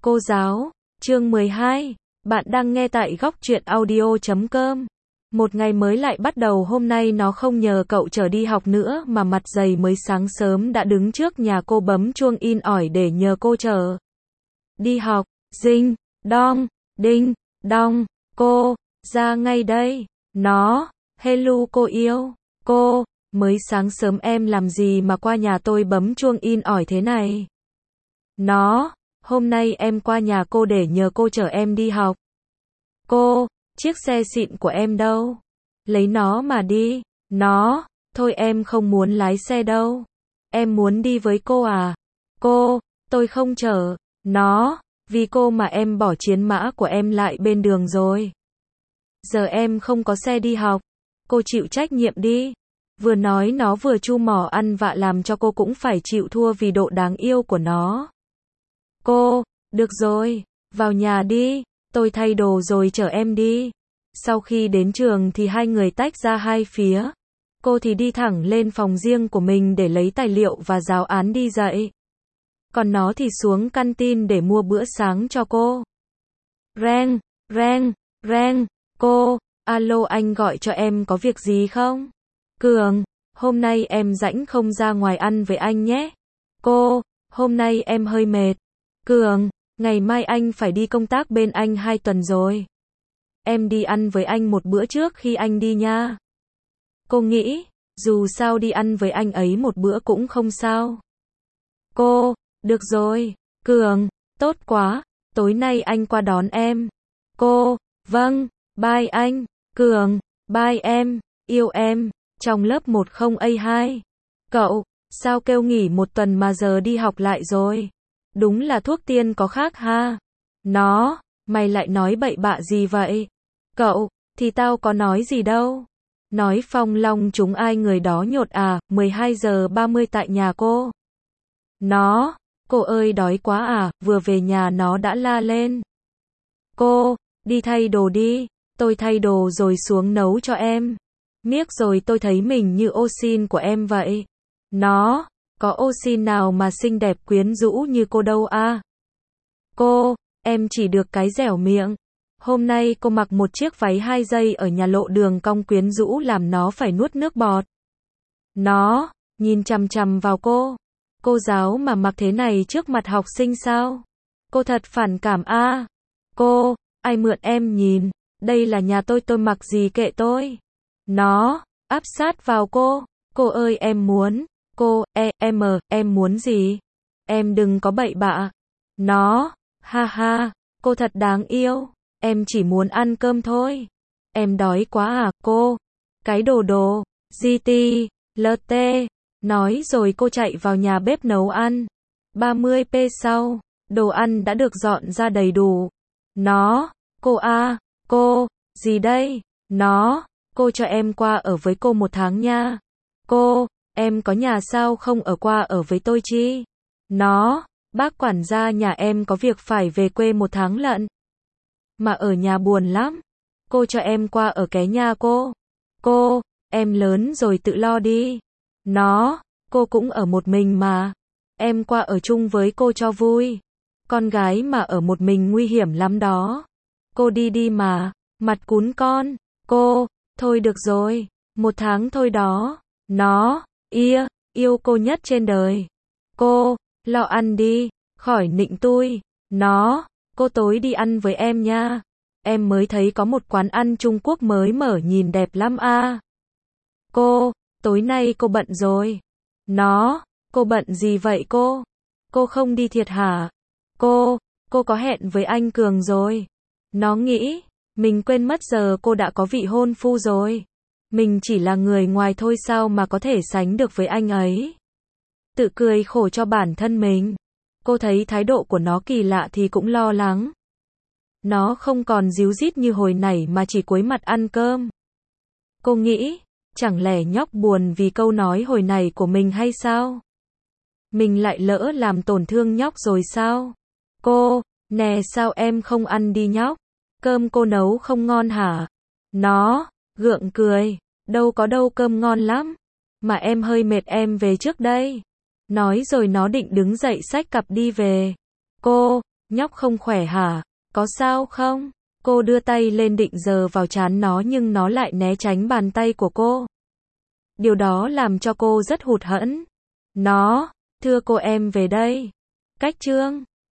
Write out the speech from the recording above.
Cô giáo, chương 12, bạn đang nghe tại góc truyện audio.com. Một ngày mới lại bắt đầu, hôm nay nó không nhờ cậu trở đi học nữa mà mặt dày mới sáng sớm đã đứng trước nhà cô bấm chuông in ỏi để nhờ cô chở đi học. Ding, dong, đinh, đong, cô, ra ngay đây. Nó, hello cô yêu, cô, mới sáng sớm em làm gì mà qua nhà tôi bấm chuông in ỏi thế này? Nó, hôm nay em qua nhà cô để nhờ cô chở em đi học. Cô, chiếc xe xịn của em đâu? Lấy nó mà đi. Nó, thôi em không muốn lái xe đâu. Em muốn đi với cô à? Cô, tôi không chở. Nó, vì cô mà em bỏ chiến mã của em lại bên đường rồi. Giờ em không có xe đi học. Cô chịu trách nhiệm đi. Vừa nói nó vừa chu mỏ ăn vạ làm cho cô cũng phải chịu thua vì độ đáng yêu của nó. Cô, được rồi, vào nhà đi, tôi thay đồ rồi chở em đi. Sau khi đến trường thì hai người tách ra hai phía. Cô thì đi thẳng lên phòng riêng của mình để lấy tài liệu và giáo án đi dạy. Còn nó thì xuống canteen để mua bữa sáng cho cô. Reng, reng, reng, cô, alo anh gọi cho em có việc gì không? Cường, hôm nay em rảnh không ra ngoài ăn với anh nhé? Cô, hôm nay em hơi mệt. Cường, ngày mai anh phải đi công tác bên anh 2 tuần rồi. Em đi ăn với anh một bữa trước khi anh đi nha. Cô nghĩ, dù sao đi ăn với anh ấy một bữa cũng không sao. Cô, được rồi. Cường, tốt quá, tối nay anh qua đón em. Cô, vâng, bye anh. Cường, bye em, yêu em. Trong lớp 10A2. Cậu, sao kêu nghỉ 1 tuần mà giờ đi học lại rồi? Đúng là thuốc tiên có khác ha. Nó, mày lại nói bậy bạ gì vậy? Cậu, thì tao có nói gì đâu. Nói Phong Long chúng ai người đó nhột à, 12:30 tại nhà cô. Nó, cô ơi đói quá à, vừa về nhà nó đã la lên. Cô, đi thay đồ đi, tôi thay đồ rồi xuống nấu cho em. Miếc rồi tôi thấy mình như ô xin của em vậy. Nó, có ô xin nào mà xinh đẹp quyến rũ như cô đâu à? Cô, em chỉ được cái dẻo miệng. Hôm nay cô mặc một chiếc váy 2 dây ở nhà lộ đường cong quyến rũ làm nó phải nuốt nước bọt. Nó, nhìn chằm chằm vào cô. Cô giáo mà mặc thế này trước mặt học sinh sao? Cô thật phản cảm à? Cô, ai mượn em nhìn, đây là nhà tôi mặc gì kệ tôi. Nó, áp sát vào cô ơi em muốn. Cô, em muốn gì? Em đừng có bậy bạ. Nó, ha ha, cô thật đáng yêu. Em chỉ muốn ăn cơm thôi. Em đói quá à, cô? Cái đồ, GT, LT. Nói rồi cô chạy vào nhà bếp nấu ăn. 30p sau, đồ ăn đã được dọn ra đầy đủ. Nó, cô à, cô, gì đây? Nó, cô cho em qua ở với cô 1 tháng nha. Cô, em có nhà sao không ở qua ở với tôi chi? Nó, bác quản gia nhà em có việc phải về quê 1 tháng lận. Mà ở nhà buồn lắm. Cô cho em qua ở ké nhà cô. Cô, em lớn rồi tự lo đi. Nó, cô cũng ở một mình mà. Em qua ở chung với cô cho vui. Con gái mà ở một mình nguy hiểm lắm đó. Cô đi mà, mặt cún con. Cô, thôi được rồi, 1 tháng thôi đó. Nó, yêu cô nhất trên đời. Cô, lo ăn đi, khỏi nịnh tui. Nó, cô tối đi ăn với em nha. Em mới thấy có một quán ăn Trung Quốc mới mở nhìn đẹp lắm à. Cô, tối nay cô bận rồi. Nó, cô bận gì vậy cô? Cô không đi thiệt hả? Cô có hẹn với anh Cường rồi. Nó nghĩ, mình quên mất giờ cô đã có vị hôn phu rồi. Mình chỉ là người ngoài thôi sao mà có thể sánh được với anh ấy. Tự cười khổ cho bản thân mình. Cô thấy thái độ của nó kỳ lạ thì cũng lo lắng. Nó không còn díu dít như hồi nãy mà chỉ cúi mặt ăn cơm. Cô nghĩ, chẳng lẽ nhóc buồn vì câu nói hồi nãy của mình hay sao? Mình lại lỡ làm tổn thương nhóc rồi sao? Cô, nè sao em không ăn đi nhóc? Cơm cô nấu không ngon hả? Nó, gượng cười, đâu có đâu cơm ngon lắm. Mà em hơi mệt em về trước đây. Nói rồi nó định đứng dậy xách cặp đi về. Cô, Nhóc không khỏe hả? Có sao không? Cô đưa tay lên định giơ vào trán nó nhưng nó lại né tránh bàn tay của cô. Điều đó làm cho cô rất hụt hẫng. Nó, thưa cô em về đây. Cách Trương.